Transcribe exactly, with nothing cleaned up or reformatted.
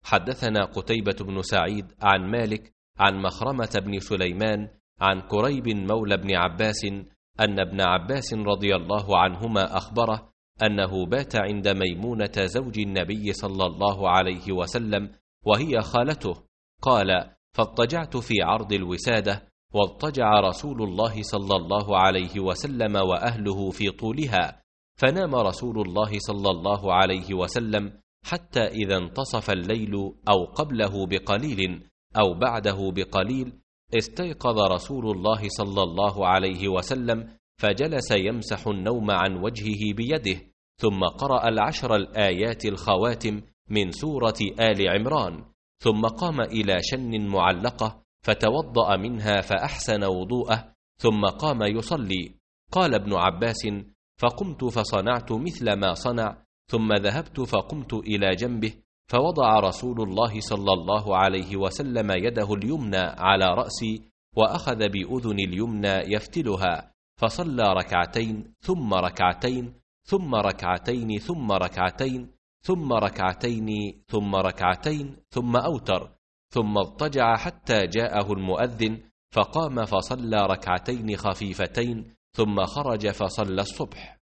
حدثنا قتيبة بن سعيد عن مالك عن مخرمة بن سليمان عن كريب مولى بن عباس أن ابن عباس رضي الله عنهما أخبره أنه بات عند ميمونة زوج النبي صلى الله عليه وسلم وهي خالته. قال: فاضطجعت في عرض الوسادة، واضطجع رسول الله صلى الله عليه وسلم وأهله في طولها، فنام رسول الله صلى الله عليه وسلم حتى إذا انتصف الليل أو قبله بقليل أو بعده بقليل استيقظ رسول الله صلى الله عليه وسلم فجلس يمسح النوم عن وجهه بيده، ثم قرأ العشر الآيات الخواتم من سورة آل عمران، ثم قام إلى شن معلقة فتوضأ منها فأحسن وضوءه، ثم قام يصلي. قال ابن عباس: فقمت فصنعت مثل ما صنع، ثم ذهبت فقمت إلى جنبه فوضع رسول الله صلى الله عليه وسلم يده اليمنى على رأسي وأخذ بأذن اليمنى يفتلها، فصلى ركعتين ثم ركعتين ثم ركعتين ثم ركعتين ثم ركعتين ثم ركعتين ثم أوتر، ثم اضطجع حتى جاءه المؤذن فقام فصلى ركعتين خفيفتين ثم خرج فصلى الصبح.